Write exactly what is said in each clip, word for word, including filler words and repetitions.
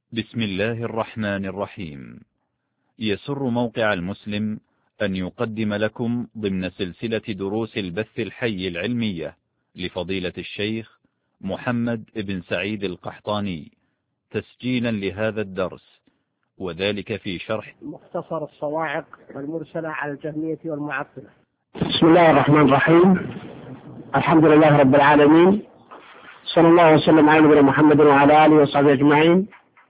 بسم الله الرحمن الرحيم. يسر موقع المسلم أن يقدم لكم ضمن سلسلة دروس البث الحي العلمية لفضيلة الشيخ محمد بن سعيد القحطاني تسجيلا لهذا الدرس، وذلك في شرح مختصر الصواعق والمرسلة على الجهمية والمعطلة. بسم الله الرحمن الرحيم. الحمد لله رب العالمين، صلى الله وسلم على نبينا محمد وعلى آله وصحبه أجمعين.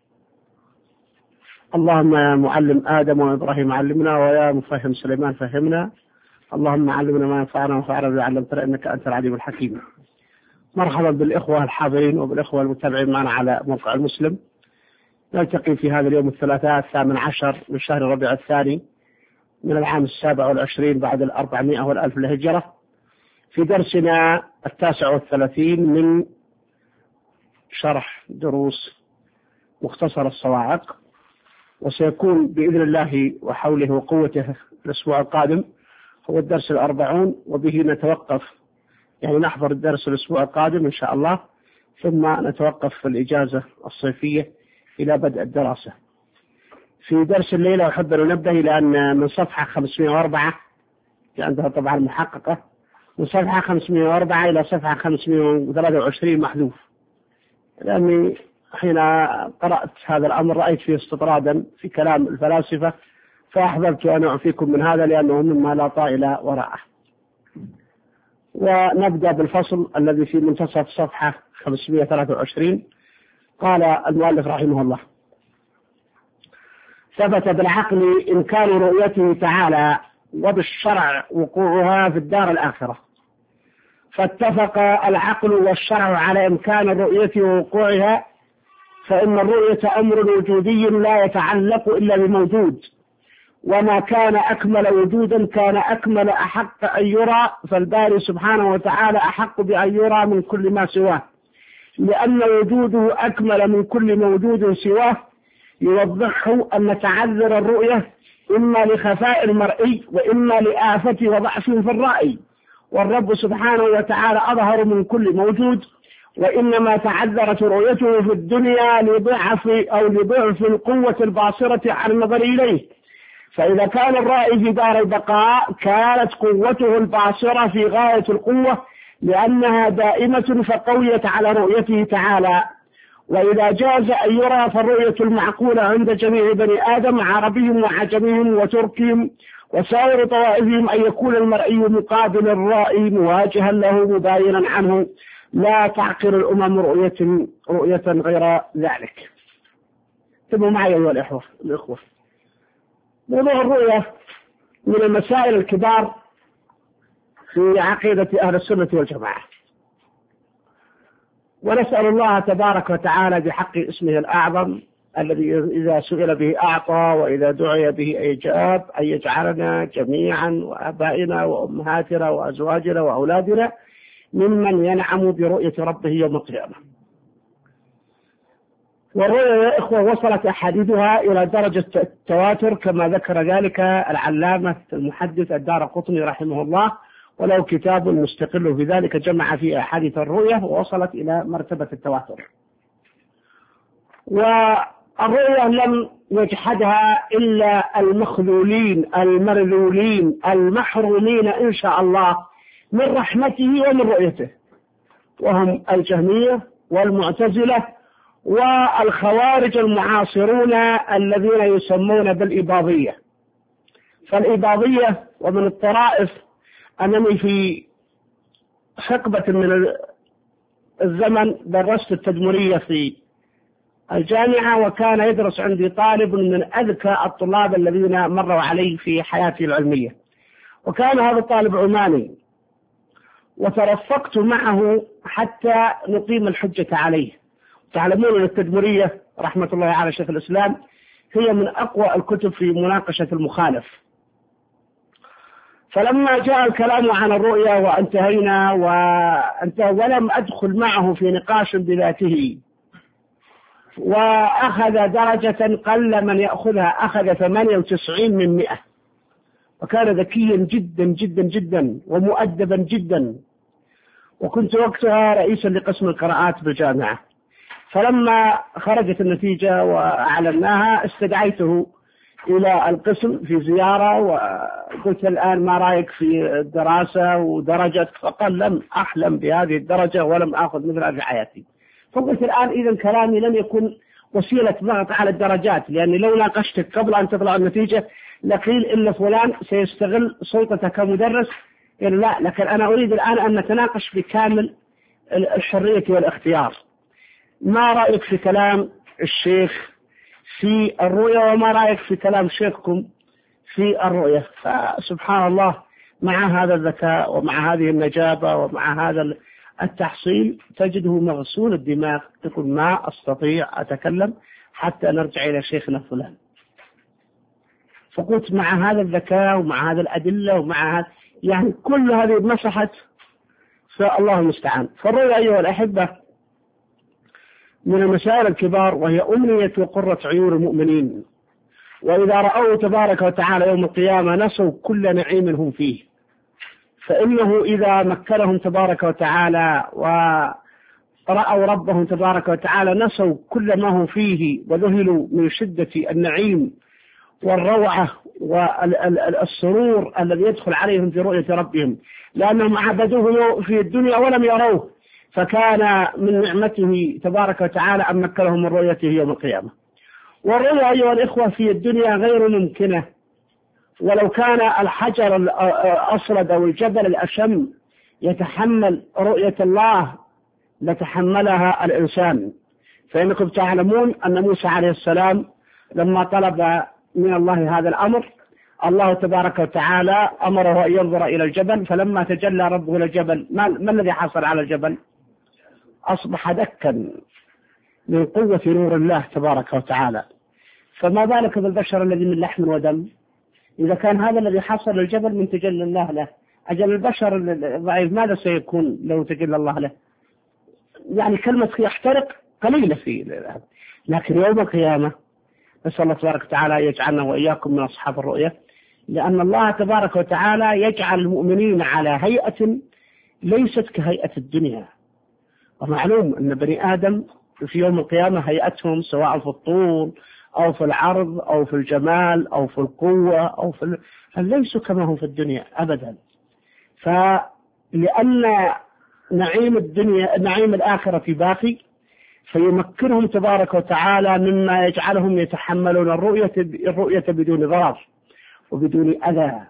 اللهم يا معلم آدم وإبراهيم علمنا، ويا مفهم سليمان فهمنا. اللهم علمنا ما ينفعنا وانفعنا بما علمتنا، إنك أنت العليم الحكيم. مرحبا بالإخوة الحاضرين وبالإخوة المتابعين معنا على موقع المسلم. نلتقي في هذا اليوم الثلاثاء الثامن عشر من شهر ربيع الثاني من العام السابع والعشرين بعد الأربعمائة والألف للهجرة، في درسنا التاسع والثلاثين من شرح دروس مختصر الصواعق، وسيكون بإذن الله وحوله وقوته الأسبوع القادم هو الدرس الأربعون، وبه نتوقف، يعني نحضر الدرس الأسبوع القادم إن شاء الله، ثم نتوقف في الإجازة الصيفية إلى بدء الدراسة. في درس الليلة أحب أن ننبه إلى أن من صفحة خمسمائة وأربعة، عندها طبعا محققة، من صفحة خمسمائة وأربعة إلى صفحة خمسمائة وثلاثة وعشرين محذوف، لأني حين قرأت هذا الأمر رأيت فيه استطرادا في كلام الفلاسفة، فأحببت أن أعفيكم من هذا لأنه مما لا طائل وراءه. ونبدأ بالفصل الذي في منتصف صفحة خمسمائة وثلاثة وعشرين. قال المؤلف رحمه الله: ثبت بالعقل إمكان رؤيته تعالى، وبالشرع وقوعها في الدار الآخرة، فاتفق العقل والشرع على إمكان الرؤية ووقوعها، فإن الرؤية أمر وجودي لا يتعلق إلا بموجود، وما كان أكمل وجودا كان أكمل أحق أن يرى، فالباري سبحانه وتعالى أحق بأن يرى من كل ما سواه، لأن وجوده أكمل من كل موجود سواه. يوضحه أن تعذر الرؤية إما لخفاء المرئي وإما لآفة وضعف في الرأي، والرب سبحانه وتعالى أظهر من كل موجود، وإنما تعذرت رؤيته في الدنيا لضعف أو لضعف القوة الباصرة عن النظر إليه. فإذا كان الرائي في دار البقاء كانت قوته الباصرة في غاية القوة لأنها دائمة فقويت على رؤيته تعالى. وإذا جاز أن يرى فالرؤية المعقولة عند جميع بني آدم عربيهم وعجميهم وتركهم وسائر طوائفهم أن يكون المرئي مقابل الرائي مواجها له مباينا عنه، لا تعقل الأمم رؤية رؤية غير ذلك. انتبهوا معي أيها الإخوة الإخوة موضوع الرؤية من المسائل الكبار في عقيدة أهل السنة والجماعة، ونسأل الله تبارك وتعالى بحق اسمه الأعظم الذي إذا سئل به أعطى وإذا دعي به أجاب، أن يجعلنا جميعا وآبائنا وأمهاتنا وأزواجنا وأولادنا ممن ينعم برؤية ربه يوم القيامة. والرؤيا يا إخوة وصلت أحاديثها إلى درجة التواتر كما ذكر ذلك العلامة المحدث الدارقطني رحمه الله، ولو كتاب مستقل في ذلك جمع فيه أحاديث الرؤيا ووصلت إلى مرتبة التواتر. والرؤيا لم يجحدها إلا المخذولين المرذولين المحرومين إن شاء الله من رحمته ومن رؤيته، وهم الجهمية والمعتزلة والخوارج المعاصرون الذين يسمون بالإباضية. فالإباضية ومن الطرائف أنني في حقبة من الزمن درست التدمرية في الجامعة، وكان يدرس عندي طالب من أذكى الطلاب الذين مروا علي في حياتي العلمية، وكان هذا الطالب عماني، وترفقت معه حتى نقيم الحجة عليه. تعلمون أن التدمرية رحمة الله على شيخ الإسلام هي من أقوى الكتب في مناقشة المخالف. فلما جاء الكلام عن الرؤيا وانتهينا وانتهى ولم أدخل معه في نقاش بذاته، وأخذ درجة قل من يأخذها، أخذ ثمانية وتسعين من مئة، وكان ذكيا جدا جدا جدا ومؤدبا جدا، وكنت وقتها رئيسا لقسم القراءات بالجامعة. فلما خرجت النتيجة وأعلناها استدعيته إلى القسم في زيارة وقلت الآن ما رأيك في الدراسة ودرجتك؟ فقال لم أحلم بهذه الدرجة ولم أخذ مثلها في حياتي. فقلت الآن إذا كلامي لم يكن وسيلة ضغط على الدرجات، لأني لو ناقشتك قبل أن تطلع النتيجة لقيل إن فلان سيستغل سلطته كمدرس. يعني لا، لكن أنا أريد الآن أن نتناقش بكامل الحرية والاختيار. ما رأيك في كلام الشيخ في الرؤية وما رأيك في كلام شيخكم في الرؤية؟ فسبحان الله مع هذا الذكاء ومع هذه النجابة ومع هذا التحصيل تجده مغسول الدماغ، يقول ما أستطيع أتكلم حتى نرجع إلى شيخنا فلان. فقلت مع هذا الذكاء ومع هذا الأدلة ومع هذا يعني كل هذه مسحت، فالله المستعان. فالرؤيا أيها الأحبة من المسائل الكبار، وهي أمنية وقرة عيون المؤمنين، وإذا رأوه تبارك وتعالى يوم القيامة نسوا كل نعيم هم فيه، فإنه إذا مكنهم تبارك وتعالى ورأوا ربهم تبارك وتعالى نسوا كل ما هم فيه وذهلوا من شدة النعيم والروعة والسرور الذي يدخل عليهم في رؤية ربهم، لأنهم عبدوه في الدنيا ولم يروه، فكان من نعمته تبارك وتعالى أن مكنهم من رؤيته يوم القيامة. والرؤيا أيها الإخوة في الدنيا غير ممكنة، ولو كان الحجر الأصلد أو الجبل الأشم يتحمل رؤية الله لتحملها الإنسان. فإنكم تعلمون أن موسى عليه السلام لما طلب من الله هذا الأمر، الله تبارك وتعالى أمره أن ينظر إلى الجبل، فلما تجلى ربه إلى الجبل ما, ما الذي حصل على الجبل؟ أصبح دكا من قوة نور الله تبارك وتعالى. فما بالك بالبشر الذي من لحم ودم؟ إذا كان هذا الذي حصل للجبل من تجلى الله له، أجل البشر الضعيف ماذا سيكون لو تجلى الله له؟ يعني كلمة يحترق قليلة فيه، لكن يوم القيامة نسأل الله تبارك وتعالى يجعلنا وإياكم من أصحاب الرؤية، لأن الله تبارك وتعالى يجعل المؤمنين على هيئة ليست كهيئة الدنيا. ومعلوم أن بني آدم في يوم القيامة هيئتهم سواء في الطول أو في العرض أو في الجمال أو في القوة أو في ال... فليسوا كما هم في الدنيا أبدا. فلأن نعيم الدنيا نعيم الآخرة باقي، فيمكنهم تبارك وتعالى مما يجعلهم يتحملون الرؤية الرؤية بدون ضرر وبدون أذى.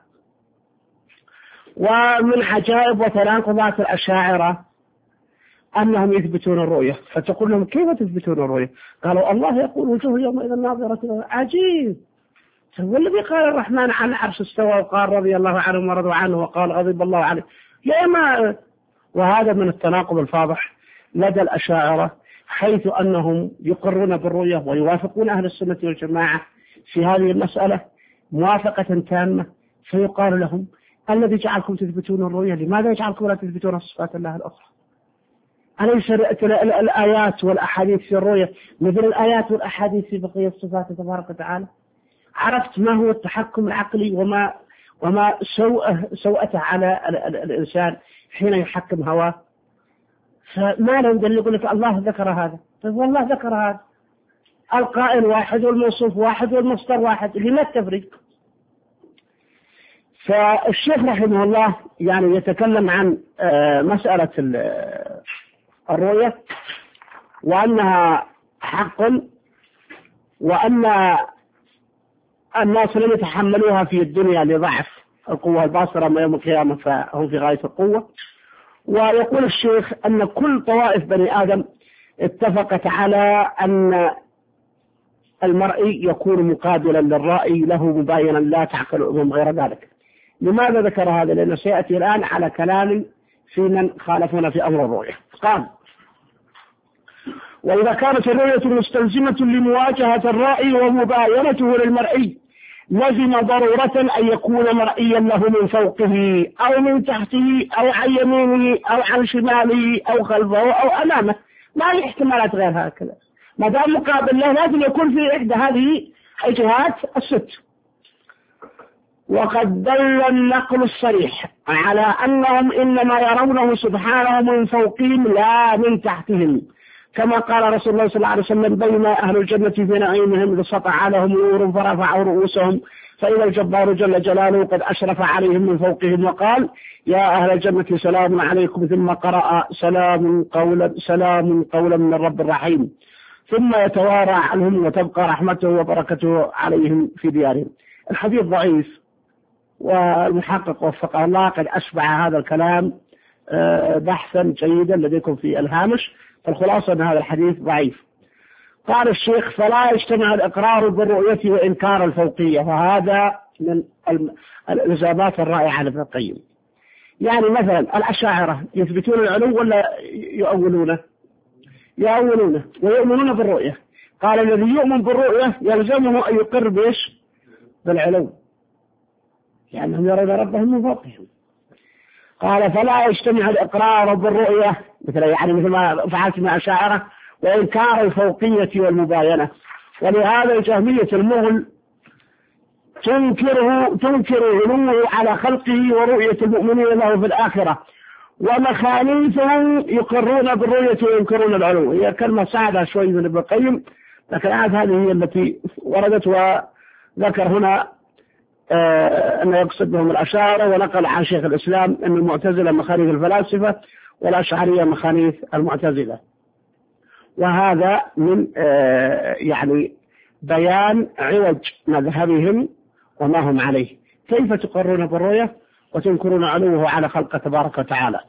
ومن عجائب وتناقضات الأشاعرة أنهم يثبتون الرؤية، فتقول لهم كيف تثبتون الرؤية؟ قالوا الله يقول وجوه يومئذ ناظرة. عجيب، والذي قال الرحمن عن العرش استوى وقال رضي الله عنه ورضوا عنه وقال غضب الله عليه يا ما. وهذا من التناقض الفاضح لدى الأشاعرة، حيث أنهم يقرون بالرؤية ويوافقون أهل السنة والجماعة في هذه المسألة موافقة تامة، فيقال لهم الذي جعلكم تثبتون الرؤية لماذا يجعلكم لا تثبتون صفات الله الأخرى؟ أليس الآيات والأحاديث في الرؤية مثل الآيات والأحاديث في بقية الصفات تبارك وتعالى؟ عرفت ما هو التحكم العقلي وما وما سوءه سوءته على الإنسان حين يحكم هواه. فما لهم دليل يقول لك الله ذكر هذا، طيب والله ذكر هذا، القائل واحد والموصوف واحد والمصدر واحد، لما التفريق؟ فالشيخ رحمه الله يعني يتكلم عن مسألة الرؤية وأنها حق، وأن الناس لم يتحملوها في الدنيا لضعف القوة الباصرة، أما يوم القيامة فهم في غاية القوة. ويقول الشيخ أن كل طوائف بني آدم اتفقت على أن المرئي يكون مقابلا للرأي له مباينا لا تعقل أمم غير ذلك. لماذا ذكر هذا؟ لأنه سيأتي الآن على كلام في من خالفون في أمر الرؤية. قال وإذا كانت الرؤية مستلزمة لمواجهة الرأي ومباينته للمرئي لزم ضرورة أن يكون مرئيا له من فوقه أو من تحته أو عن يمينه أو عن شماله أو خلفه أو أمامه، ما هي احتمالات غير هكذا. ما دام مقابل له لازم يكون في إحدى هذه الجهات الست. وقد دل النقل الصريح على أنهم إنما يرونه سبحانه من فوقهم لا من تحتهم، كما قال رسول الله صلى الله عليه وسلم: بين أهل الجنة في نعيمهم إذ سطع لهم نور فرفعوا رؤوسهم فإذا الجبار جل جلاله قد أشرف عليهم من فوقهم وقال: يا أهل الجنة سلام عليكم، ثم قرأ: سلام قولا سلام قولا من الرب الرحيم، ثم يتوارى عنهم وتبقى رحمته وبركته عليهم في ديارهم. الحديث ضعيف، والمحقق وفقه الله قد أشبع هذا الكلام بحثا جيدا لديكم في الهامش، فالخلاصة أن هذا الحديث ضعيف. قال الشيخ: فلا يجتمع الإقرار بالرؤية وإنكار الفوقية، وهذا من الإجابات الرائعة لابن القيم. يعني مثلا الأشاعرة يثبتون العلو ولا يؤولونه؟ يؤولونه ويؤمنون بالرؤية. قال: الذي يؤمن بالرؤية يلزمه أن يقر بإيش؟ بالعلو، لأنهم يرون ربهم من فوقهم. قال: فلا يجتمع الإقرار بالرؤية مثل يعني مثل ما فعلت مع الأشاعرة وإنكار الفوقية والمباينة. ولهذا الجهمية المغل تنكره تنكر علوه على خلقه ورؤية المؤمنين له في الآخرة، ومخاليفهم يقرون بالرؤية وينكرون العلو. هي كلمة صعبة شوي من ابن القيم، لكن هذه هي التي وردت، وذكر هنا آه أنه يقصد بهم الأشاعرة، ونقل عن شيخ الإسلام أن المعتزلة مخاليف الفلاسفة والأشعرية مخاليف المعتزلة. وهذا من آه يعني بيان عوج مذهبهم وما هم عليه. كيف تقرون بالرؤية وتنكرون علوه على خلقه تبارك وتعالى؟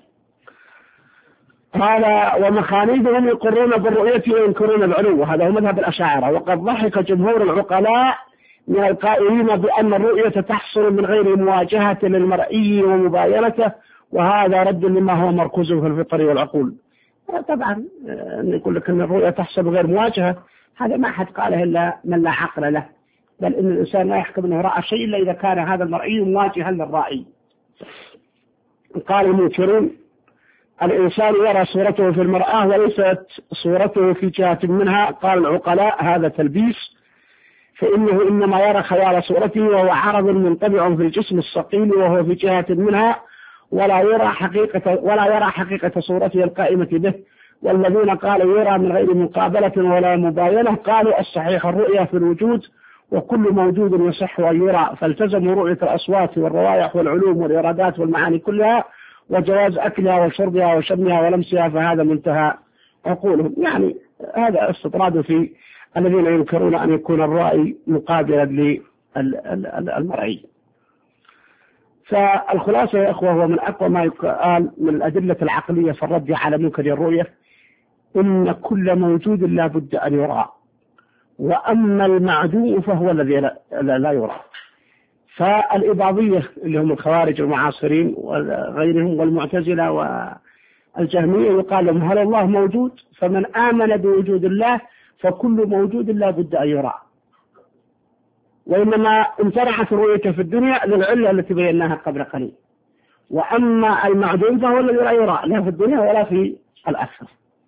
قال: ومخاليفهم يقرون بالرؤية وينكرون العلو، هذا هو مذهب الأشاعرة. وقد ضحك جمهور العقلاء من القائلين بأن الرؤية تحصل من غير مواجهة للمرئي ومباينته، وهذا رد لما هو مركوز في الفطر والعقول. طبعا نقول لك أن الرؤية تحصل من غير مواجهة، هذا ما حد قاله إلا من لا عقل له، بل إن الإنسان لا يحكم أنه رأى شيء إلا إذا كان هذا المرئي مواجها للرائي. قال المنكرون: الإنسان يرى صورته في المرآة وليست صورته في جهة منها. قال العقلاء: هذا تلبيس، فإنه إنما يرى خيال صورته وهو عرض منطبع في الجسم الصقيل وهو في جهة منها، ولا يرى حقيقة ولا يرى حقيقة صورته القائمة به. والذين قالوا يرى من غير مقابلة ولا مباينة قالوا: الصحيح الرؤية في الوجود، وكل موجود يصح أن يرى، فالتزموا رؤية الأصوات والروائح والعلوم والإرادات والمعاني كلها، وجواز أكلها وشربها وشمها ولمسها، فهذا منتهى عقولهم. يعني هذا استطراد في الذين ينكرون أن يكون الرأي مقابلا للمرئي. فالخلاصة يا أخوة، هو من أقوى ما يقال من الأدلة العقلية في الرد على منكر الرؤية إن كل موجود لا بد أن يرى، وأما المعدوم فهو الذي لا, لا يرى. فالإباضية اللي هم الخوارج المعاصرين وغيرهم والمعتزلة والجهمية يقال لهم: هل الله موجود؟ فمن آمن بوجود الله فكل موجود لا بد أن يرى، وإنما امتنعت رؤيته في الدنيا للعلة التي بيناها قبل قليل. وأما المعدوم فهو الذي لا يرى لا في الدنيا ولا في الآخرة.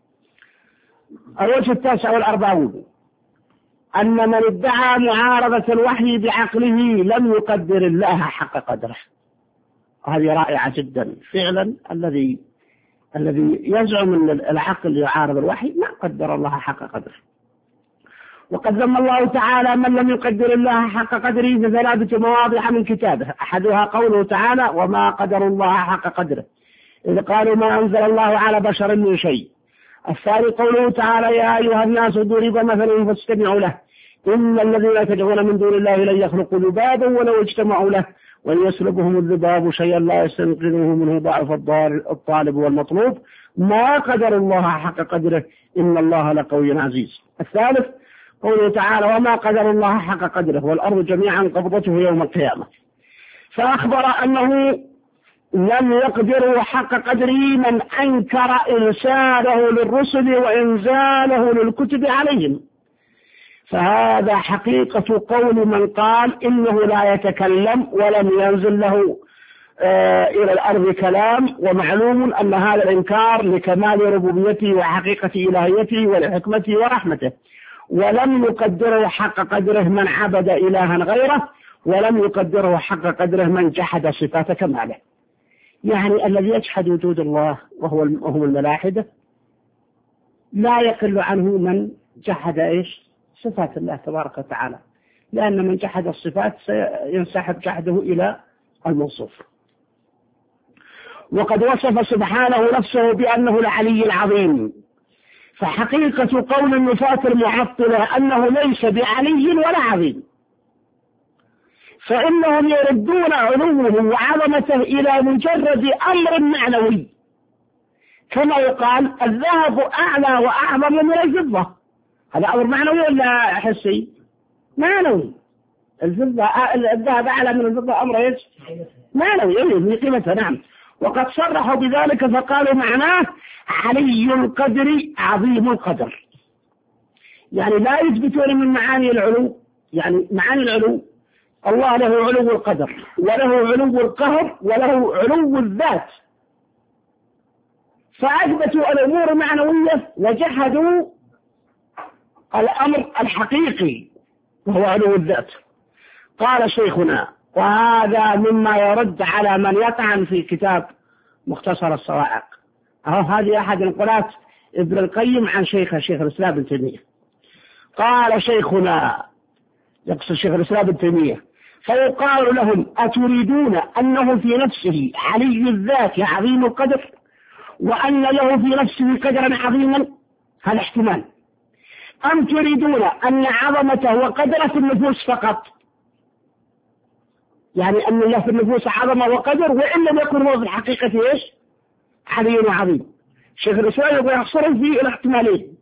الوجه التاسع والأربعون: أن من ادعى معارضة الوحي بعقله لم يقدر الله حق قدره. هذه رائعة جدا فعلا. الذي الذي يزعم أن العقل يعارض الوحي ما قدر الله حق قدره. وقد ذم الله تعالى من لم يقدر الله حق قدره بثلاثة مواضع من كتابه. أحدها قوله تعالى: وما قدر الله حق قدره إذ قالوا ما أنزل الله على بشر من شيء. الثاني قوله تعالى: يا أيها الناس ضرب مثل فاستمعوا له إن الذين تدعون من دون الله لن يخلقوا ذبابا ولو اجتمعوا له وإن يسلبهم الذباب شيئا لا يستنقذوه منه ضعف الطالب والمطلوب ما قدر الله حق قدره إن الله لقوي عزيز. الثالث قوله تعالى: وما قدر الله حق قدره والأرض جميعا قبضته يوم القيامة. فأخبر أنه لم يقدروا حق قدره من أنكر إرساله للرسل وإنزاله للكتب عليهم. فهذا حقيقة قول من قال إنه لا يتكلم ولم ينزل له آه إلى الأرض كلام. ومعلوم أن هذا الإنكار لكمال ربوبيته وحقيقة إلهيته ولحكمته ورحمته. ولم يقدره حق قدره من عبد إلها غيره، ولم يقدره حق قدره من جحد صفات كماله. يعني الذي يجحد وجود الله وهو وهم الملاحدة لا يقل عنه من جحد إيش صفات الله تبارك وتعالى، لأن من جحد الصفات سينسحب جحده إلى الموصوف. وقد وصف سبحانه نفسه بأنه العلي العظيم، فحقيقة قول النفاة المعطلة أنه ليس بعلي ولا عظيم، فإنهم يردون علوه وعظمته إلى مجرد أمر معنوي، كما يقال الذهب أعلى وأعظم من الفضة، هذا أمر معنوي ولا حسي؟ معنوي. الفضة الذهب أعلى من الفضة أمر إيش؟ معنوي يعني قيمتها. نعم. وقد صرحوا بذلك فقالوا معناه علي القدر عظيم القدر، يعني لا يثبتون من معاني العلو، يعني معاني العلو الله له علو القدر وله علو القهر وله علو الذات، فأثبتوا الأمور المعنوية وجحدوا الأمر الحقيقي وهو علو الذات. قال شيخنا وهذا مما يرد على من يطعن في كتاب مختصر الصواعق. أهو هذه أحد نقولات ابن القيم عن شيخ شيخ الإسلام ابن تيمية. قال شيخنا يقصد شيخ الإسلام ابن تيمية فيقال لهم أتريدون أنه في نفسه علي الذات عظيم القدر وأن له في نفسه قدرا عظيما؟ هذا احتمال. أم تريدون أن عظمته وقدره في النفوس فقط، يعني أن الله في النفوس عظمة وقدر وإن لم يكن هو في الحقيقة إيش؟ علي وعظيم. شيخ الإسلام يقول يحصر في الاحتمالين.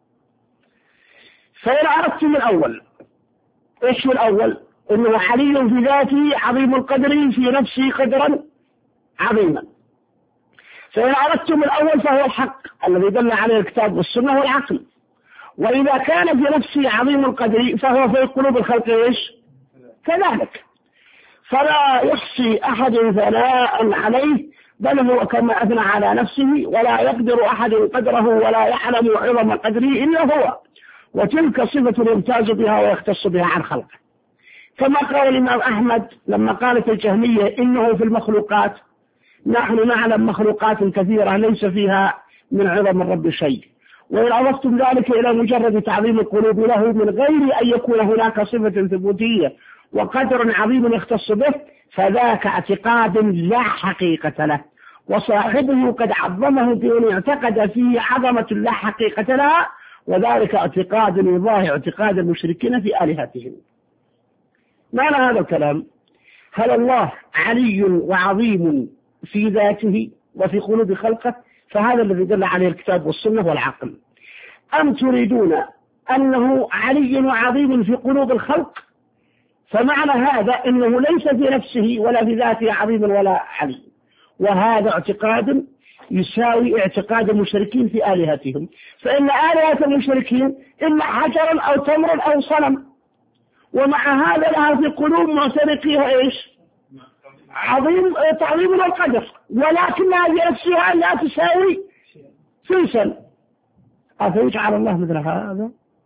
فإن أردتم الأول، إيش هو الأول؟ إنه علي في ذاته عظيم القدر في نفسه قدرا عظيما. فإن أردتم الأول فهو الحق الذي دل عليه الكتاب والسنة والعقل، وإذا كان في نفسه عظيم القدر فهو في قلوب الخلق إيش؟ كذلك. فلا يحصي أحد ثناء عليه، بل هو كما أثنى على نفسه، ولا يقدر أحد قدره ولا يعلم عظم قدره إلا هو، وتلك صفة يمتاز بها ويختص بها عن خلقه. كما قال الإمام أحمد لما قالت الجهمية إنه في المخلوقات، نحن نعلم مخلوقات كثيرة ليس فيها من عظم الرب شيء، وإن أضفتم ذلك إلى مجرد تعظيم القلوب له من غير أن يكون هناك صفة ثبوتية وقدر عظيم يختص به، فذاك اعتقاد لا حقيقة له، وصاحبه قد عظمه بأن اعتقد فيه عظمة لا حقيقة لها، وذلك اعتقاد يضاهي اعتقاد المشركين في آلهتهم. معنى هذا الكلام؟ هل الله علي وعظيم في ذاته وفي قلوب خلقه؟ فهذا الذي دل عليه الكتاب والسنة والعقل. أم تريدون أنه علي وعظيم في قلوب الخلق؟ فمعنى هذا أنه ليس في نفسه ولا في ذاته عظيم ولا علي، وهذا اعتقاد يساوي اعتقاد المشركين في آلهتهم، فإن آلهة المشركين إما حجرا أو تمرا أو صنم، ومع هذا لها في قلوب معتنقيها إيش؟ عظيم تعظيم القدر، ولكنها بنفسها لا تساوي سلسل. أفيجعل الله مثل هذا؟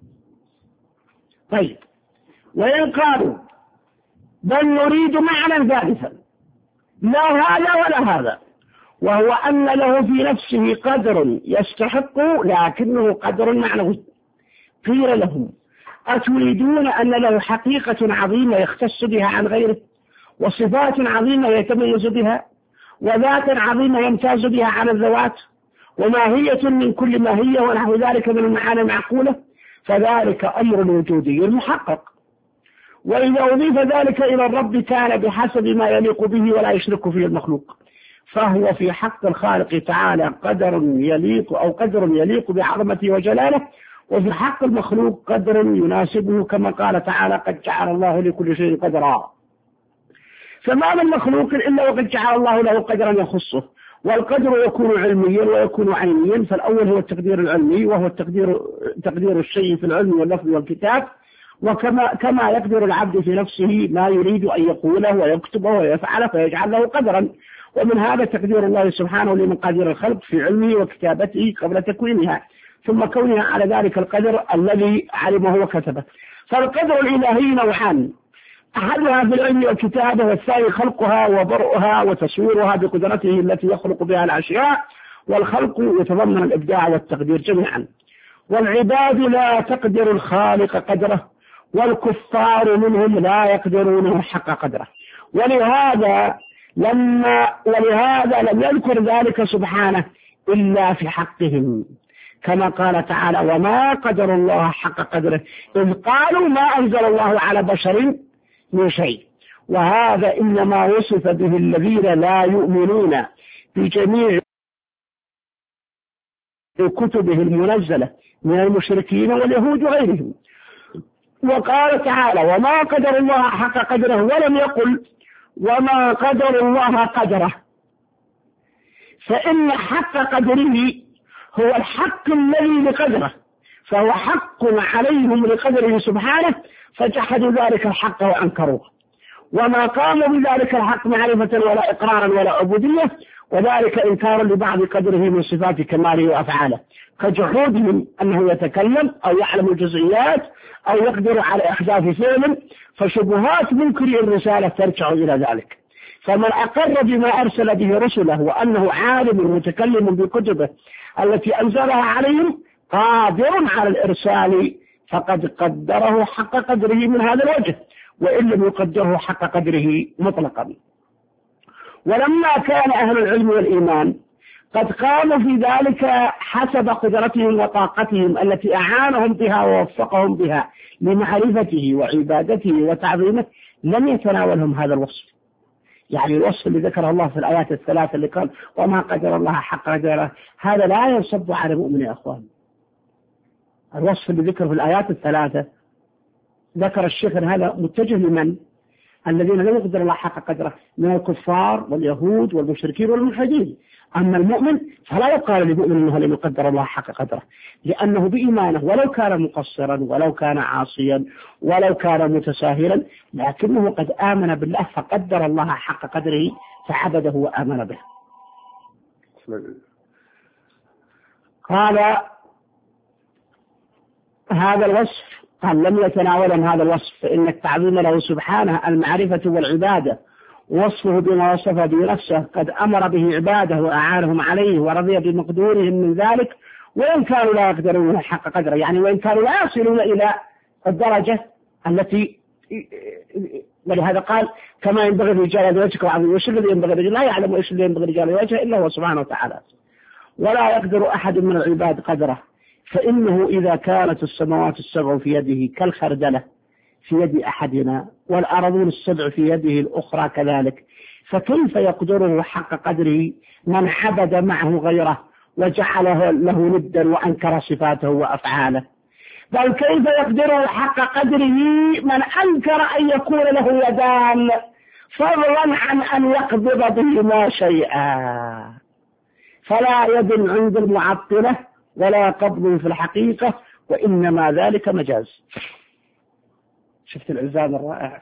طيب، وإن قالوا بل نريد معنى ثالثا لا هذا ولا هذا، وهو أن له في نفسه قدر يستحق لكنه قدر معنوي، قيل لهم أتريدون أن له حقيقة عظيمة يختص بها عن غيره، وصفات عظيمة يتميز بها، وذات عظيمة يمتاز بها عن الذوات، وماهية من كل ماهية ونحو ذلك من المعاني المعقولة، فذلك أمر وجودي محقق. وإذا أضيف ذلك إلى الرب كان بحسب ما يليق به ولا يشرك فيه المخلوق، فهو في حق الخالق تعالى قدر يليق أو قدر يليق بعظمته وجلاله، وفي حق المخلوق قدر يناسبه، كما قال تعالى قد جعل الله لكل شيء قدرا. فما من مخلوق إلا وقد جعل الله له قدرا يخصه، والقدر يكون علميا ويكون عينيا، فالأول هو التقدير العلمي وهو التقدير تقدير الشيء في العلم واللفظ والكتاب، وكما كما يقدر العبد في نفسه ما يريد أن يقوله ويكتبه ويفعله فيجعل له قدرا، ومن هذا تقدير الله سبحانه لمقادير الخلق في علمه وكتابته قبل تكوينها، ثم كونها على ذلك القدر الذي علمه وكتبه. فالقدر الإلهي نوعان، أحدها في العلم والكتابة، والثاني خلقها وبرئها وتصويرها بقدرته التي يخلق بها الأشياء، والخلق يتضمن الإبداع والتقدير جميعا. والعباد لا تقدر الخالق قدره، والكفار منهم لا يقدرونه حق قدره. ولهذا لما ولهذا لم يذكر ذلك سبحانه إلا في حقهم، كما قال تعالى: وما قدر الله حق قدره إذ قالوا ما أنزل الله على بشر من شيء. وهذا إنما وصف به الذين لا يؤمنون بجميع كتبه المنزلة من المشركين واليهود وغيرهم. وقال تعالى: وما قدر الله حق قدره، ولم يقل وما قدر الله قدره، فإن حق قدره هو الحق الذي لقدره، فهو حق عليهم لقدره سبحانه، فجحدوا ذلك الحق وأنكروه، وما قاموا بذلك الحق معرفة ولا إقرارا ولا عبودية، وذلك إنكارا لبعض قدره من صفات كماله وأفعاله، كجحودهم أنه يتكلم أو يعلم الجزئيات أو يقدر على إحداث فعل، فشبهات منكري الرسالة ترجع إلى ذلك. فمن أقر بما أرسل به رسله وأنه عالم متكلم بكتبه التي أنزلها عليهم قادر على الإرسال، فقد قدره حق قدره من هذا الوجه، وإن لم يقدره حق قدره مطلقا. ولما كان أهل العلم والإيمان قد قاموا في ذلك حسب قدرتهم وطاقتهم التي أعانهم بها ووفقهم بها لمعرفته وعبادته وتعظيمه، لم يتناولهم هذا الوصف. يعني الوصف اللي ذكره الله في الآيات الثلاثة اللي قال وما قدر الله حق قدره، هذا لا ينصب على المؤمن يا أخوان. الوصف اللي ذكره في الآيات الثلاثة ذكر الشيخ هذا متجه لمن؟ الذين لم يقدر الله حق قدره من الكفار واليهود والمشركين والملحدين. أما المؤمن فلا يقال للمؤمن أنه لم يقدر الله حق قدره، لأنه بإيمانه ولو كان مقصرا ولو كان عاصيا ولو كان متساهلا، لكنه قد آمن بالله فقدر الله حق قدره فعبده وآمن به. قال هذا الوصف قال لم يتناولهم هذا الوصف، فإن التعظيم له سبحانه المعرفة والعبادة، وصفه بما وصف بنفسه قد أمر به عباده وأعانهم عليه ورضي بمقدورهم من ذلك، وإن كانوا لا يقدرون حق قدره، يعني وإن كانوا لا يصلون إلى الدرجة التي، ولهذا قال كما ينبغي الرجال لوجهك وعظيم، وش الذي ينبغي الرجال؟ لا يعلم وش الذي ينبغي الرجال لوجهه إلا هو سبحانه وتعالى. ولا يقدر أحد من العباد قدره، فإنه إذا كانت السماوات السبع في يده كالخردلة في يد أحدنا والأرضون السبع في يده الأخرى كذلك، فكيف يقدره حق قدره من عبد معه غيره وجعله له ندا وأنكر صفاته وأفعاله؟ بل كيف يقدره حق قدره من أنكر أن يكون له يدان، فضلا عن أن يقبض بهما شيئا. فلا يد عند المعطلة ولا قبض في الحقيقة، وإنما ذلك مجاز. شفت الإلزام الرائع؟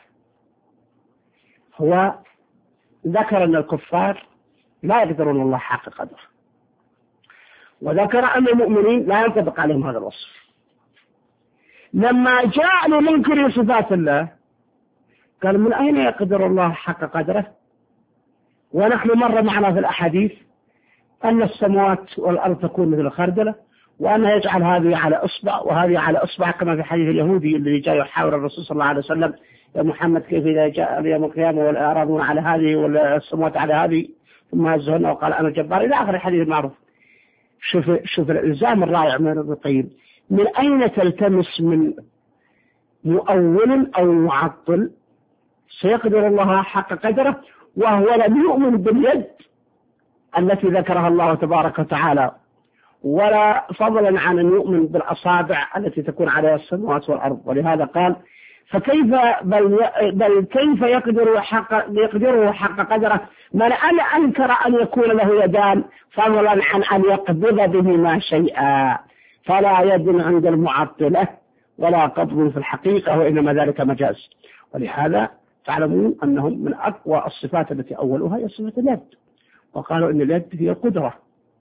هو ذكر أن الكفار لا يقدرون الله حق قدره، وذكر أن المؤمنين لا ينطبق عليهم هذا الوصف. لما جاء لمنكر صفات الله قال من أين يقدر الله حق قدره؟ ونحن مر معنا في الأحاديث أن السماوات والأرض تكون مثل الخردلة، وأنه يجعل هذه على أصبع وهذه على أصبع، كما في حديث اليهودي اللي جاء يحاور الرسول صلى الله عليه وسلم: يا محمد كيف إذا جاء يوم القيامة والأراضون على هذه والسماوات على هذه ثم هزهن وقال أنا الجبار، إلى آخر الحديث المعروف. شوف شوف الإلزام الرائع من ابن القيم. من أين تلتمس من مؤول أو معطل سيقدر الله حق قدره وهو لم يؤمن باليد التي ذكرها الله تبارك وتعالى، ولا فضلا عن أن يؤمن بالأصابع التي تكون عليها السماوات والأرض؟ ولهذا قال فكيف بل, بل كيف يقدر حق يقدره حق قدره من أن أنكر أن يكون له يدان، فضلا عن أن يقبض بهما شيئا. فلا يد عند المعطلة ولا قبض في الحقيقة، وإنما ذلك مجاز. ولهذا تعلمون أنهم من أقوى الصفات التي أولها هي صفة اليد، وقالوا إن اليد هي القدرة.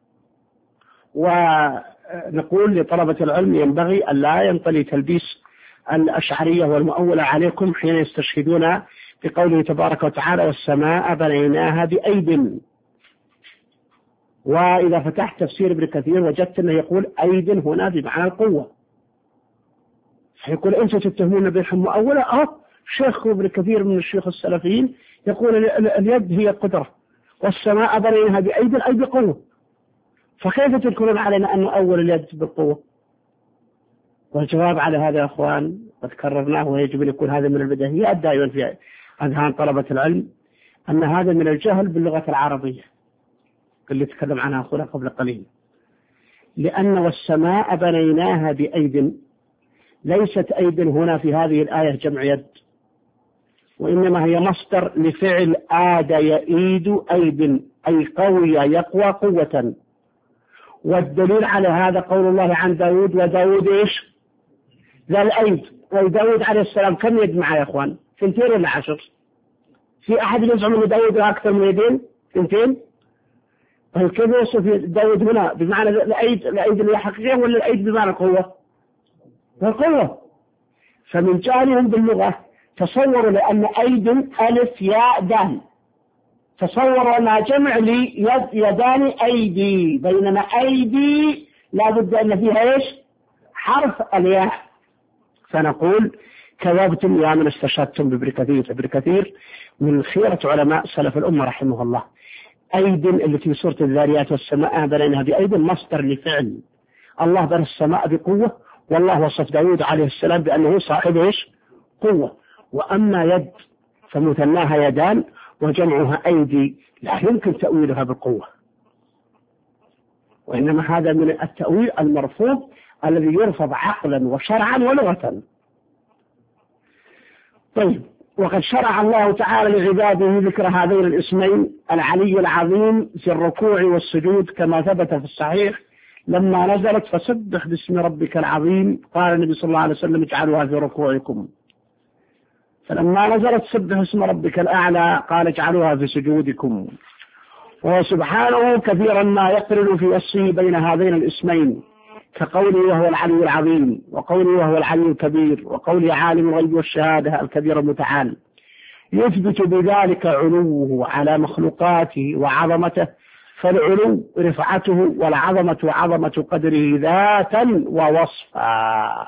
ونقول لطلبة العلم ينبغي أن لا ينطلي تلبيس الأشعرية والمؤولة عليكم حين يستشهدون بقوله تبارك وتعالى: والسماء بنيناها بأيد. وإذا فتحت تفسير ابن كثير وجدت أنه يقول أيد هنا بمعنى القوة، فيقول أنتم تتهمون بالحم مؤولة. أه شيخ ابن كثير من الشيوخ السلفيين يقول اليد هي القدرة والسماء بنيناها بأيد أي بقوة، فكيف تذكرون علينا أن نؤول اليد بالقوة؟ والجواب على هذا يا أخوان قد كررناه ويجب أن يكون هذا من البديهيات دائما في أذهان طلبة العلم، أن هذا من الجهل باللغة العربية اللي تكلم عنها أخونا قبل قليل. لأن والسماء بنيناها بأيد، ليست أيد هنا في هذه الآية جمع يد، وإنما هي مصدر لفعل آد يئيد أيد، أي قوي يقوى قوة. والدليل على هذا قول الله عن داود وداود إيش ذا الأيد. وداود عليه السلام كم يد معه يا أخوان؟ ثنتين ولا عشر؟ في أحد يزعم أن داود أكثر من يدين؟ ثنتين؟ طيب كيف يوصف داود هنا بمعنى الأيد الأيد اللي حقيقية ولا الأيد بمعنى القوة؟ القوة. فمن جهلهم باللغة تصوروا لأن أيد ألف ياء دال، تصوروا أنها جمع لي يد يدان أيدي، بينما أيدي لا بد أن فيها إيش؟ حرف الياء. فنقول كذبتم يا من استشهدتم بابن كثير. ابن كثير من خيرة علماء سلف الأمة رحمه الله. أيد اللي في سورة الذاريات والسماء بنيناها بأيد مصدر لفعل. الله بنى السماء بقوة، والله وصف داود عليه السلام بأنه صاحب إيش؟ قوة. وأما يد فمثناها يدان وجمعها أيدي، لا يمكن تأويلها بالقوة، وإنما هذا من التأويل المرفوض الذي يرفض عقلا وشرعا ولغة. طيب، وقد شرع الله تعالى لعباده ذكر هذين الاسمين العلي العظيم في الركوع والسجود كما ثبت في الصحيح لما نزلت فسبح باسم ربك العظيم، قال النبي صلى الله عليه وسلم اجعلوها في ركوعكم. فلما نزلت سبح اسم ربك الأعلى قال اجعلوها في سجودكم. وهو سبحانه كثيرا ما يقرن في وصفه بين هذين الاسمين، كقوله وهو العلي العظيم، وقوله وهو العلي الكبير، وقوله عالم الغيب والشهادة الكبير المتعال، يثبت بذلك علوه على مخلوقاته وعظمته. فالعلو رفعته، والعظمة عظمة قدره ذاتا ووصفا.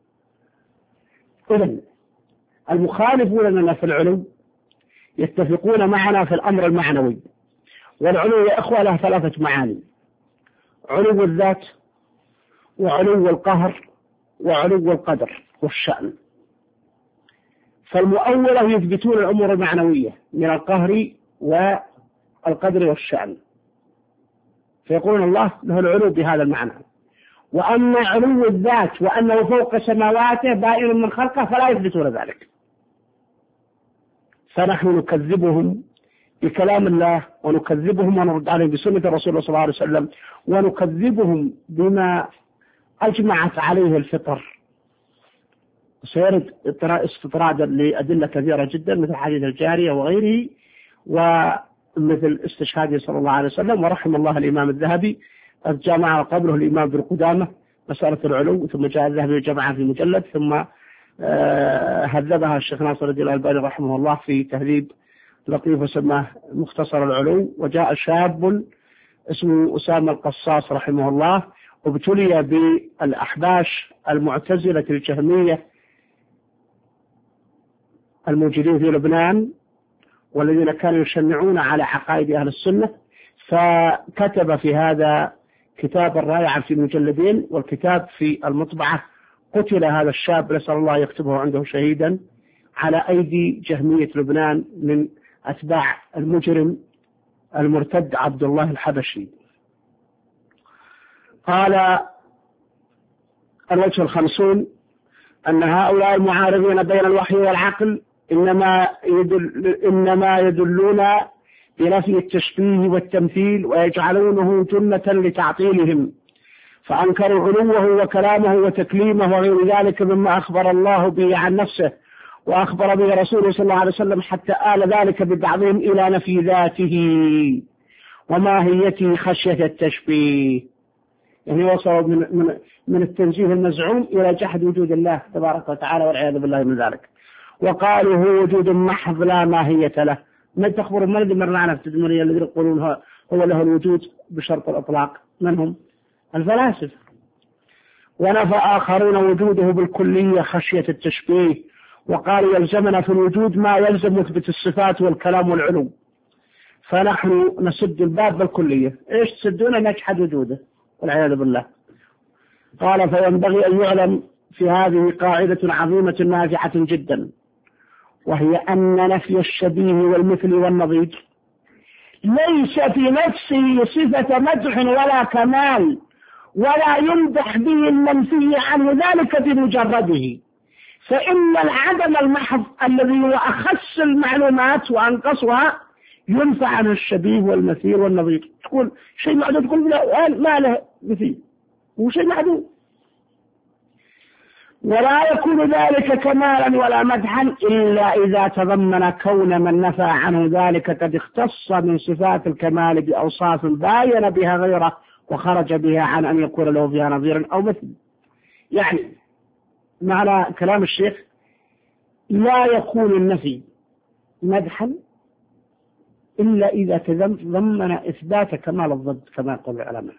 إذن المخالفون لنا في العلو يتفقون معنا في الأمر المعنوي. والعلو يا إخوة له ثلاثة معاني: علو الذات، وعلو القهر، وعلو القدر والشأن. فالمؤولة يثبتون الأمور المعنوية من القهر والقدر والشأن، فيقولون الله له العلو بهذا المعنى. وأما علو الذات وأنه فوق سماواته بائن من خلقه فلا يثبتون ذلك. فنحن نكذبهم بكلام الله، ونكذبهم ونرد عليهم بسنة الرسول صلى الله عليه وسلم، ونكذبهم بما أجمعت عليه الفطر. سيرد استطرادا لأدلة كثيرة جدا مثل حديث الجارية وغيره، ومثل استشهاده صلى الله عليه وسلم. ورحم الله الإمام الذهبي قد جمع قبله الإمام بن قدامة مسألة العلو، ثم جاء الذهبي وجمعها في مجلد، ثم هذبها الشيخ ناصر الدين الألباني رحمه الله في تهذيب لطيف وسماه مختصر العلو. وجاء شاب اسمه أسامة القصاص رحمه الله وابتلي بالأحباش المعتزلة الجهمية الموجودين في لبنان، والذين كانوا يشنعون على عقائد أهل السنة، فكتب في هذا كتابا رائعا في مجلدين، والكتاب في المطبعة. قتل هذا الشاب، نسأل الله يكتبه عنده شهيدا، على أيدي جهمية لبنان من أتباع المجرم المرتد عبد الله الحبشي. قال الوجه الخمسون أن هؤلاء المعارضين بين الوحي والعقل إنما يدل إنما يدلون بنفي التشبيه والتمثيل، ويجعلونه جنة لتعطيلهم، فأنكروا علوه وكلامه وتكليمه وغير ذلك مما أخبر الله به عن نفسه وأخبر به رسوله صلى الله عليه وسلم، حتى آل ذلك ببعضهم إلى نفي ذاته وماهيته خشية التشبيه. يعني وصلوا من, من, من التنزيه المزعوم إلى جحد وجود الله تبارك وتعالى والعياذ بالله من ذلك. وقالوا هو وجود محض لا ماهية له. من تخبر من الذي مر معنا في التدمرية الذين يقولون هو له الوجود بشرط الإطلاق، من هم؟ الفلاسفة. ونفى آخرون وجوده بالكلية خشية التشبيه، وقالوا يلزمنا في الوجود ما يلزم مثبت الصفات والكلام والعلوم، فنحن نسد الباب بالكلية. إيش تسدون؟ نجحد وجوده والعياذ بالله. قال فينبغي أن يعلم في هذه قاعدة عظيمة نافعة جدا، وهي أن نفي الشبيه والمثل والنظير ليس في نفسه صفة مدح ولا كمال، ولا يمدح به المنفي عنه ذلك بمجرده، فإن العدم المحض الذي هو أخص المعلومات وأنقصها ينفع عن الشبيه والمثيل والنظير. تقول شيء معدود، تقول لا ما له مثيل، هو شيء معدود. ولا يكون ذلك كمالا ولا مدحا إلا إذا تضمن كون من نفى عنه ذلك قد اختص من صفات الكمال بأوصاف باين بها غيره وخرج بها عن أن يكون له فيها نظير أو مثل. يعني معنى كلام الشيخ لا يكون النفي مدحا إلا إذا تضمن إثبات كمال الضد كما يقول العلماء.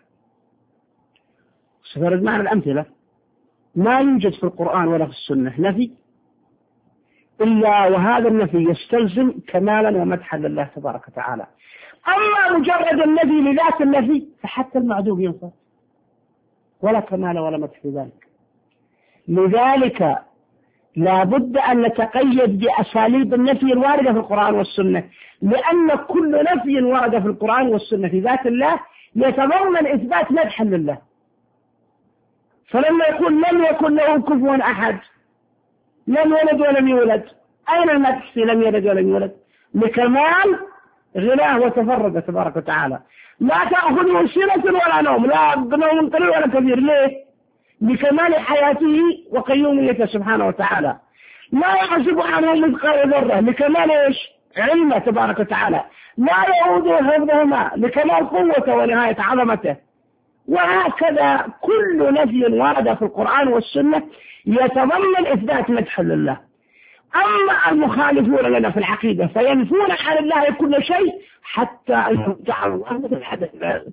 سفرد معنى الأمثلة ما يوجد في القرآن ولا في السنة نفي إلا وهذا النفي يستلزم كمالا ومدحا لله تبارك وتعالى. أما مجرد النفي لذات النفي فحتى المعدوم ينفى ولا كمال ولا مدح في ذلك. لذلك لا بد أن نتقيد بأساليب النفي الواردة في القرآن والسنة، لأن كل نفي ورد في القرآن والسنة في ذات الله يتضمن إثبات مدحا لله. فلما يقول لم يكن له كفوا أحد، لم يلد ولم يولد، أين المدح في لم يلد ولم يولد؟ لكمال غناه وتفرد تبارك وتعالى. لا تأخذه سنة ولا نوم، لا بنوم قليل ولا كبير. ليه؟ لكمال حياته وقيوميته سبحانه وتعالى. لا يحسب عنه مثقال ذرة، لكمال ايش؟ علمه تبارك وتعالى. لا يعود حفظهما، لكمال قوته ونهاية عظمته. وهكذا كل نفي ورد في القرآن والسنة يتضمن إثبات مدح لله. أما المخالفون لنا في العقيدة فينفون عن الله كل شيء حتى أن يجعلوا الله مثل حدث.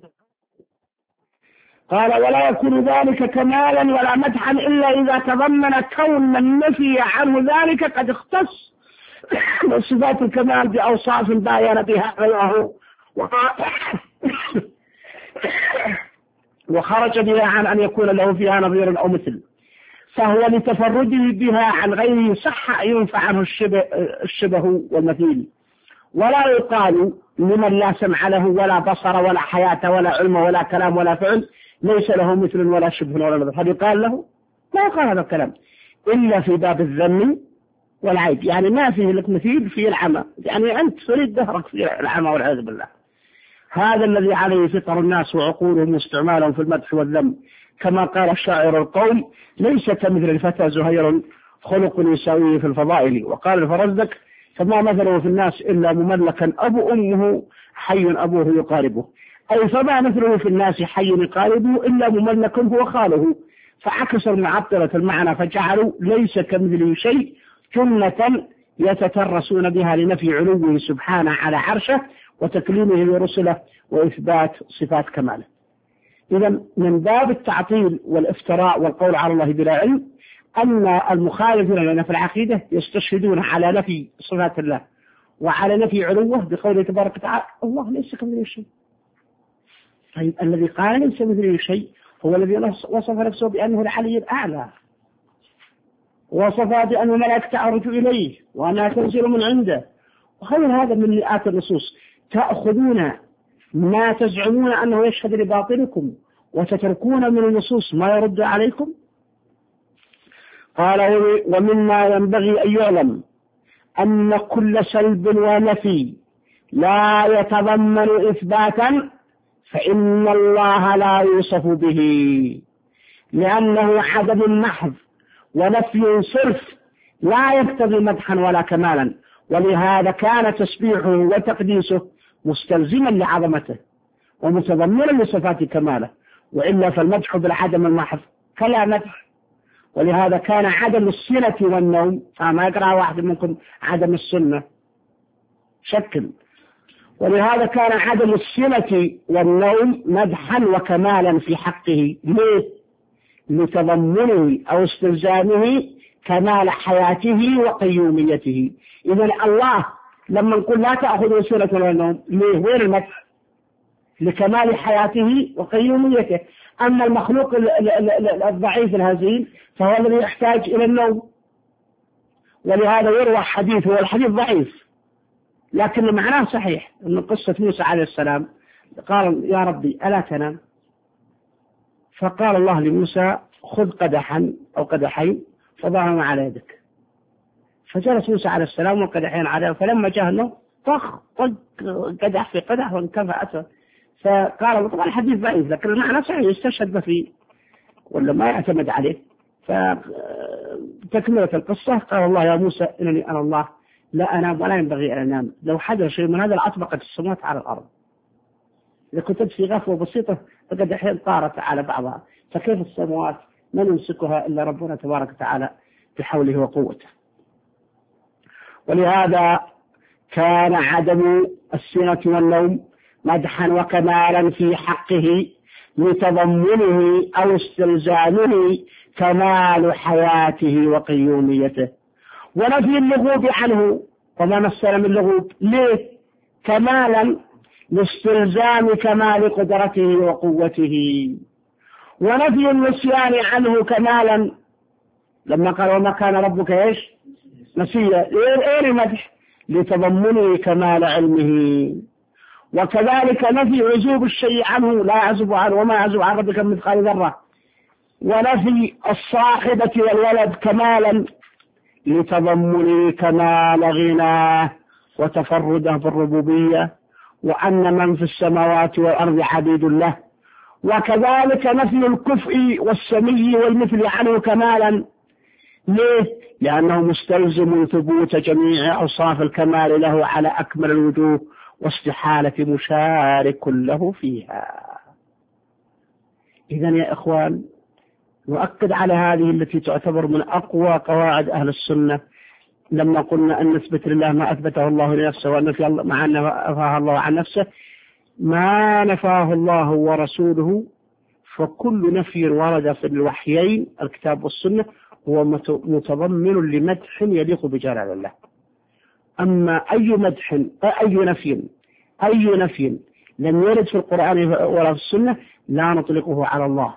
قال ولا يكون ذلك كمالا ولا مدحا إلا إذا تضمن كون النفي عنه ذلك قد اختص بصفات الكمال بأوصاف باين بها غيره وخرج بها عن أن يكون له فيها نظير أو مثل، فهو لتفرده بها عن غيره صح أن ينفع عنه الشبه, الشبه والمثيل. ولا يقال لمن لا سمع له ولا بصر ولا حياة ولا علم ولا كلام ولا فعل ليس له مثل ولا شبه ولا نظير، هل يقال له؟ لا يقال هذا الكلام إلا في باب الذم والعيب، يعني ما فيه لك مثيل فيه العمى، يعني أنت تريد دهرك في العمى والعياذ بالله. هذا الذي عليه فطر الناس وعقولهم واستعمالهم في المدح والذم، كما قال الشاعر القول ليس كمثل الفتى زهير خلق يساويه في الفضائل. وقال الفرزدق فما مثله في الناس إلا مملكا أبو أمه حي أبوه يقاربه، أي فما مثله في الناس حي يقاربه إلا مملك هو خاله. فعكس المعطلة المعنى فجعلوا ليس كمثله شيء جملة يتترسون بها لنفي علوه سبحانه على عرشه وتكليمه لرسله وإثبات صفات كماله. إذا من باب التعطيل والافتراء والقول على الله بلا علم أن المخالفين لنا في العقيدة يستشهدون على نفي صفات الله وعلى نفي علوه بقوله تبارك وتعالى الله ليس كمثله شيء. طيب الذي قال ليس كمثله شيء هو الذي وصف نفسه بأنه العلي الأعلى، وصف بأنه ملائكة تعرج إليه وأنها تنزل من عنده، وخير هذا من مئات النصوص. تأخذون ما تزعمون أنه يشهد لباطلكم وتتركون من النصوص ما يرد عليكم. قال ومما ينبغي أن يعلم أن كل سلب ونفي لا يتضمن إثباتا فإن الله لا يوصف به، لأنه عدم محض ونفي صرف لا يقتضي مدحا ولا كمالا، ولهذا كان تسبيحه وتقديسه مستلزما لعظمته ومتضمنا لصفات كماله، وإلا فالمدح بالعدم المحض فلا مدح. ولهذا كان عدم الصلة والنوم، فما يقرأ واحد منكم عدم السنة شكل، ولهذا كان عدم السنة والنوم مدحا وكمالا في حقه. ليه؟ لتضمنه أو استلزامه كمال حياته وقيوميته. إذا الله لما نقول لا تأخذ سنة ولا نوم، ليه؟ وين المدح؟ لكمال حياته وقيوميته. أما المخلوق الضعيف الهزيل فهو الذي يحتاج إلى النوم، ولهذا يروى حديث، هو الحديث ضعيف لكن معناه صحيح، أن قصة موسى عليه السلام قال يا ربي ألا تنام؟ فقال الله لموسى خذ قدحا أو قدحين فضعهما على يدك، فجلس موسى عليه السلام والقدحين عليه، فلما جاء النوم طخ قدح في قدح وانكفى أسفل. فقال طبعا الحديث ضعيف لكن المعنى صحيح يستشهد به فيه ولا ما يعتمد عليه. فتكملة القصة قال الله يا موسى إنني أنا الله لا أنام ولا ينبغي أن أنام، لو حدث شيء من هذا لأطبقت السماوات على الأرض. إذا كنت في غفوة بسيطة فقد أحيان طارت على بعضها، فكيف السماوات من يمسكها إلا ربنا تبارك وتعالى بحوله وقوته. ولهذا كان عدم السنة والنوم مدحا وكمالا في حقه لتضمنه أو استلزامه كمال حياته وقيوميته، ونفي اللغوب عنه. وما مثل من لغوب ليه؟ كمالا لاستلزام كمال قدرته وقوته، ونفي النسيان عنه كمالا لما قال وما كان ربك ايش نسيا، ايه مدح لتضمنه كمال علمه. وكذلك نفي عزوب الشيء عنه لا يعزب عنه وما يعزب عن ربك من مثقال ذرة، ونفي الصاحبة والولد كمالا لتضمن كمال غناه وتفرده بالربوبية، وأن من في السماوات والأرض عبيد له. وكذلك نفي الكفء والسمي والمثل عنه كمالا. ليه؟ لأنه مستلزم ثبوت جميع أوصاف الكمال له على أكمل الوجوه واستحالة مشارك له فيها. إذن يا إخوان نؤكد على هذه التي تعتبر من أقوى قواعد أهل السنة لما قلنا أن نثبت لله ما أثبته الله لنفسه وأن في الله مع أن نفاه الله عن نفسه ما نفاه الله ورسوله، فكل نفي ورد في الوحيين الكتاب والسنة هو متضمن لمدح يليق بجلال الله. أما أي مدح أي نفي أي نفي لم يرد في القرآن ولا في السنة لا نطلقه على الله،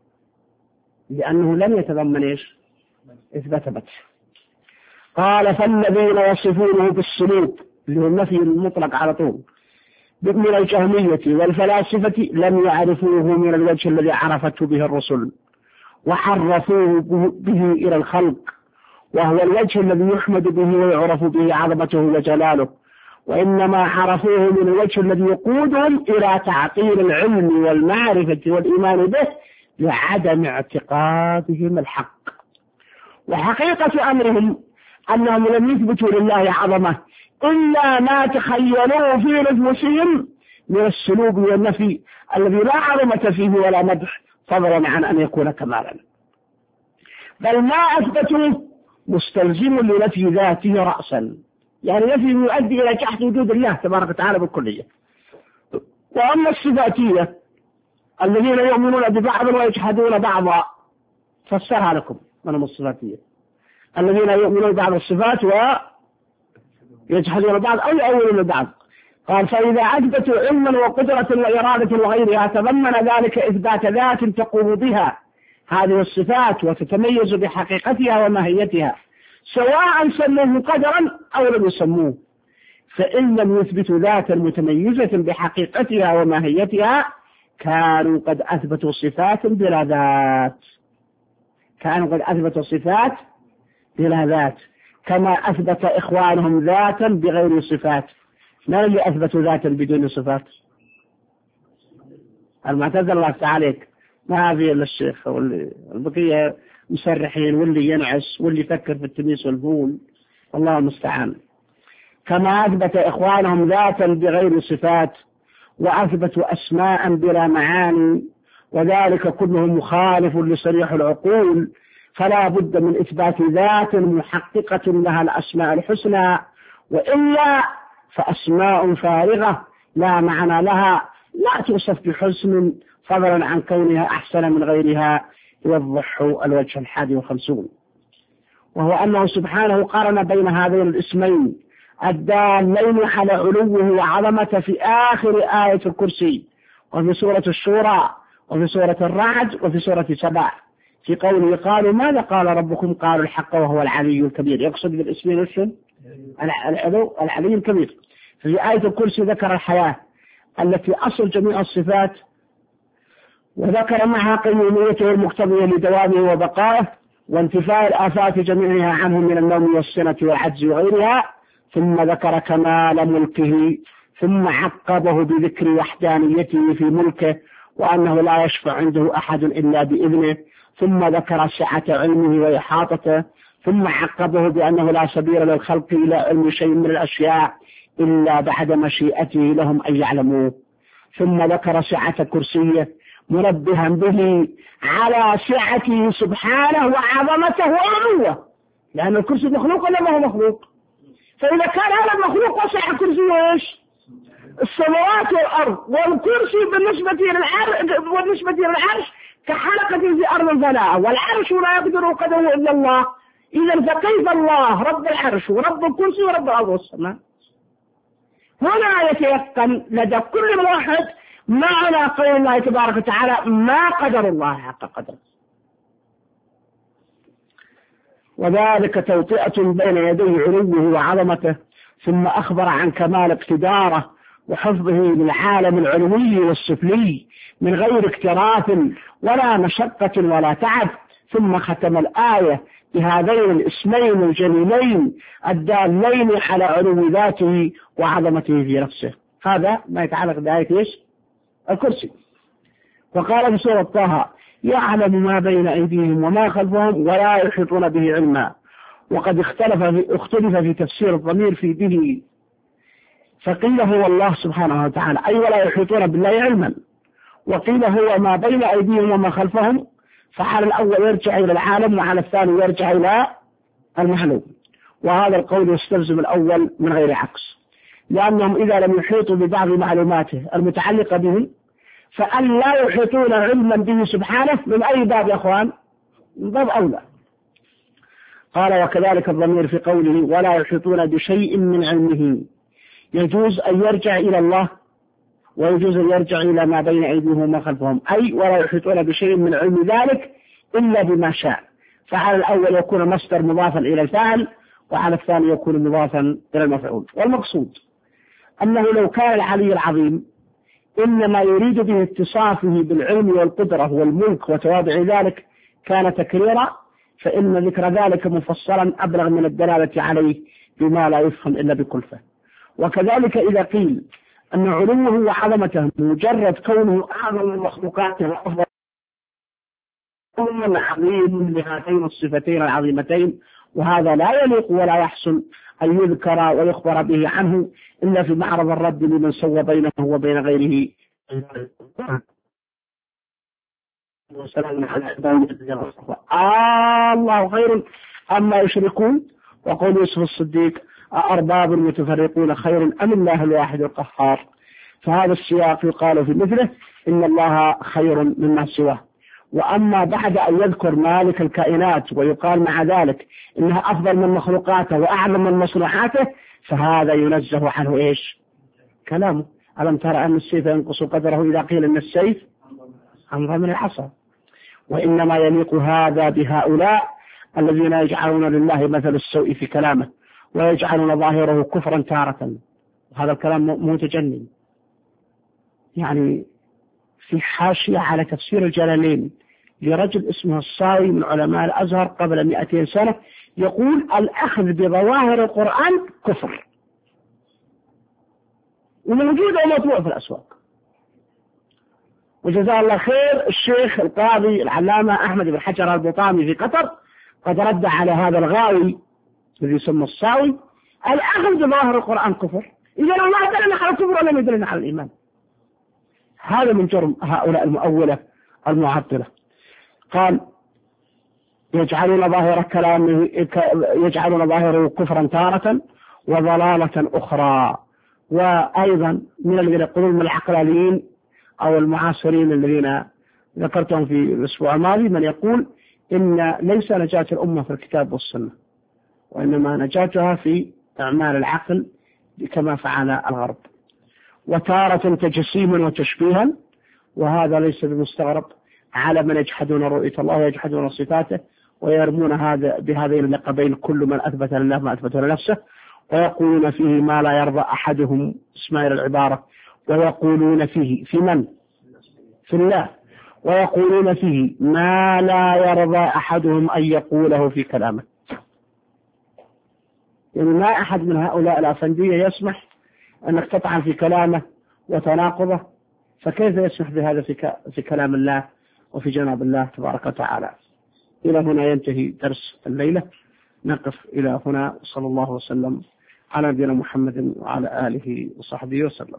لأنه لم يتضمن إيش؟ إثبات مدح. قال فالذين يصفونه بالسلوك اللي هو النفي المطلق على طول من الجهمية والفلاسفة لم يعرفوه من الوجه الذي عرفته به الرسل وحرفوه به إلى الخلق، وهو الوجه الذي يحمد به ويعرف به عظمته وجلاله، وإنما عرفوه من الوجه الذي يقودهم إلى تعطيل العلم والمعرفة والإيمان به لعدم اعتقادهم الحق. وحقيقة أمرهم أنهم لم يثبتوا لله عظمة إلا ما تخيلوه في نفوسهم من السلوك والنفي الذي لا عظمة فيه ولا مدح فضلا عن أن يكون كمالا، بل ما أثبتوه مستلزم لنفي ذاته رأسا، يعني نفي يؤدي إلى جحد وجود الله تبارك وتعالى بالكلية. وأما الصفاتية الذين يؤمنون ببعض ويجحدون بعضا فسرها لكم من الصفاتية الذين يؤمنون ببعض الصفات ويجحدون بعض أو يؤولون بعض. قال فإذا أثبتوا علما وقدرة وإرادة وغيرها تضمن ذلك إثبات ذات تقوم بها هذه الصفات وتتميز بحقيقتها وماهيتها سواء سموه قدرا أو لم يسموه، فإن لم يثبتوا ذاتا متميزة بحقيقتها وماهيتها كانوا قد أثبتوا صفات بلا ذات كانوا قد أثبتوا صفات بلا ذات كما أثبت إخوانهم ذاتا بغير صفات. ما اللي أثبتوا ذاتا بدون صفات؟ المعتزلة الله تعالى ما في إلا الشيخ والبقية مسرحين واللي ينعس واللي يفكر في التميس والفول، الله المستعان. كما أثبت إخوانهم ذاتا بغير صفات وأثبتوا أسماء بلا معاني، وذلك كله مخالف لصريح العقول، فلا بد من إثبات ذات محققة لها الأسماء الحسنى، وإلا فأسماء فارغة لا معنى لها لا توصف بحسن فضلا عن كونها أحسن من غيرها، يوضح الوجه الحادي وخمسون، وهو أنه سبحانه قارن بين هذين الاسمين الدالين على علوه وعظمته في آخر آية الكرسي، وفي سورة الشورى، وفي سورة الرعد، وفي سورة سبع، في قوله قالوا ماذا قال ربكم؟ قالوا الحق وهو العلي الكبير. يقصد بالاسمين الشن العلو العلي الكبير. في آية الكرسي ذكر الحياة التي أصل جميع الصفات، وذكر معها قيوميته المقتضية لدوامه وبقائه، وانتفاء الآفات جميعها عنه من النوم والسنة والعجز وغيرها، ثم ذكر كمال ملكه، ثم عقبه بذكر وحدانيته في ملكه وأنه لا يشفع عنده أحد إلا بإذنه، ثم ذكر سعة علمه وإحاطته، ثم عقبه بأنه لا سبيل للخلق إلى علم شيء من الأشياء إلا بعد مشيئته لهم أن يعلموه، ثم ذكر سعة كرسيه منبها به على سعته سبحانه وعظمته وعلوه، لأن الكرسي مخلوق ولا ما هو مخلوق؟ فإذا كان هذا المخلوق وسع كرسيه إيش؟ السماوات والأرض، والكرسي بالنسبة للعرش بالنسبة للعرش كحلقة في أرض الفلاة، والعرش لا يقدر قدره إلا الله. إذا فكيف الله رب العرش ورب الكرسي ورب الأرض والسماء؟ هنا يتيقن لدى كل واحد معنى قول الله تبارك وتعالى ما قدر الله حق قدره، وذلك توطئة بين يدي علوه وعظمته، ثم أخبر عن كمال اقتداره وحفظه للعالم العلوي والسفلي من غير اكتراث ولا مشقة ولا تعب، ثم ختم الآية بهذين الاسمين الجليلين الدالين على علو ذاته وعظمته في نفسه. هذا ما يتعلق بآية إيش؟ الكرسي. وقال في سورة طه يعلم ما بين أيديهم وما خلفهم ولا يحيطون به علما، وقد اختلف في, اختلف في تفسير الضمير في به، فقيل هو الله سبحانه وتعالى أي ولا يحيطون بالله علما، وقيل هو ما بين أيديهم وما خلفهم، فعلى الأول يرجع إلى العالم وعلى الثاني يرجع إلى المعلوم، وهذا القول يستلزم الأول من غير عكس، لأنهم إذا لم يحيطوا ببعض معلوماته المتعلقة به فأن لا يحيطون علما به سبحانه من أي باب يا أخوان؟ من باب أولى. قال وكذلك الضمير في قوله ولا يحيطون بشيء من علمه، يجوز أن يرجع إلى الله ويجوز أن يرجع إلى ما بين أيديهم وما خلفهم، أي ولا يحيطون بشيء من علم ذلك إلا بما شاء، فعلى الأول يكون مصدر مضافا إلى الفاعل، وعلى الثاني يكون مضافا إلى المفعول. والمقصود أنه لو كان العلي العظيم إنما يريد به اتصافه بالعلم والقدرة والملك وتوابع ذلك كان تكريرا، فإن ذكر ذلك مفصلا أبلغ من الدلالة عليه بما لا يفهم إلا بكلفة. وكذلك إذا قيل أن علوه وعظمته مجرد كونه أعظم المخلوقات وأفضل عظيم لهاتين الصفتين العظيمتين، وهذا لا يليق ولا يحسن أن يذكر ويخبر به عنه إلا في معرض الرد لمن سوى بينه وبين غيره. وسلام على عباده آه الله خير أما يشركون. وقول يوسف الصديق أأرباب متفرقون خير أم الله الواحد القهار، فهذا السياق يقال في مثله إن الله خير مما سواه. وأما بعد أن يذكر مالك الكائنات ويقال مع ذلك إنها أفضل من مخلوقاته وأعظم من مصنوعاته، فهذا ينزه عنه إيش؟ كلامه ألم ترى أن السيف ينقص قدره إذا قيل أن السيف أمضى من العصا. وإنما يليق هذا بهؤلاء الذين يجعلون لله مثل السوء في كلامه ويجعلون ظاهره كفرا تارة. هذا الكلام متجنن. يعني في حاشية على تفسير الجلالين لرجل اسمه الصاوي من علماء الأزهر قبل مئتين سنة يقول الأخذ بظواهر القرآن كفر، وموجود ومطبوع في الأسواق. وجزاه الله خير الشيخ القاضي العلامة أحمد بن حجر البطامي في قطر قد رد على هذا الغاوي الذي يسمى الصاوي الأخذ بظواهر القرآن كفر. إذا الله دلنا على الكفر ولم يدلنا على الإيمان. هذا من جرم هؤلاء المؤولة المعطلة. قال يجعلون ظاهر كلامه يجعلون ظاهره كفرا تارة وضلالة أخرى، وأيضا من الذين يقولون من العقلانيين أو المعاصرين الذين ذكرتهم في الأسبوع الماضي من يقول إن ليس نجاة الأمة في الكتاب والسنة، وإنما نجاتها في أعمال العقل كما فعل الغرب، وتارة تجسيما وتشبيها، وهذا ليس بمستغرب على من يجحدون رؤية الله ويجحدون صفاته ويرمون هذا بهذين اللقبين كل من أثبت لله ما أثبت لنفسه، ويقولون فيه ما لا يرضى أحدهم، اسماعيل العبارة، ويقولون فيه في من؟ في الله، ويقولون فيه ما لا يرضى أحدهم أن يقوله في كلامه. يعني ما أحد من هؤلاء الأفندية يسمح أنك تطعن في كلامه وتناقضه، فكيف يسمح بهذا في, في كلام الله وفي جناب الله تبارك وتعالى. إلى هنا ينتهي درس الليلة، نقف إلى هنا، صلى الله وسلم على نبينا محمد وعلى آله وصحبه وسلم.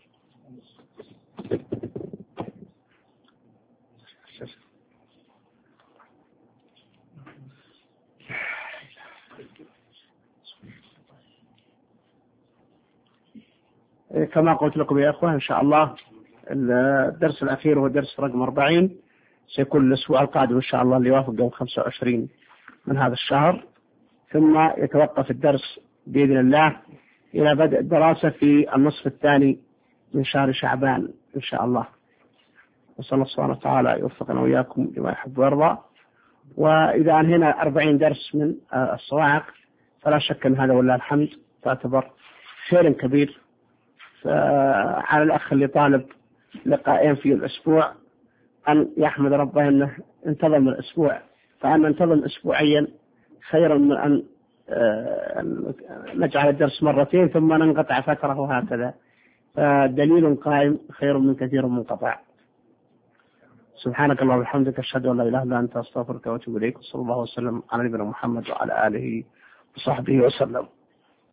كما قلت لكم يا أخوة إن شاء الله الدرس الأخير هو درس رقم أربعين، سيكون الأسبوع القادم إن شاء الله اللي يوافق يوم خمسة وعشرين من هذا الشهر، ثم يتوقف الدرس بإذن الله إلى بدء الدراسة في النصف الثاني من شهر شعبان إن شاء الله. وصلى الله سبحانه وتعالى يوفقنا وإياكم لما يحب ويرضى. وإذا أنهينا أربعين درس من الصواعق فلا شك أن هذا والله الحمد تعتبر خير كبير. على الأخ اللي طالب لقاءين في الأسبوع أن يحمد ربه أنه انتظم الأسبوع، فأن ننتظم أسبوعيا خيرا من أن نجعل الدرس مرتين ثم ننقطع فترة وهكذا، فدليل قائم خير من كثير منقطع. سبحانك اللهم وبحمدك أشهد أن لا إله إلا أنت أستغفرك وأتوب إليك، صلى الله وسلم على نبينا محمد وعلى آله وصحبه وسلم.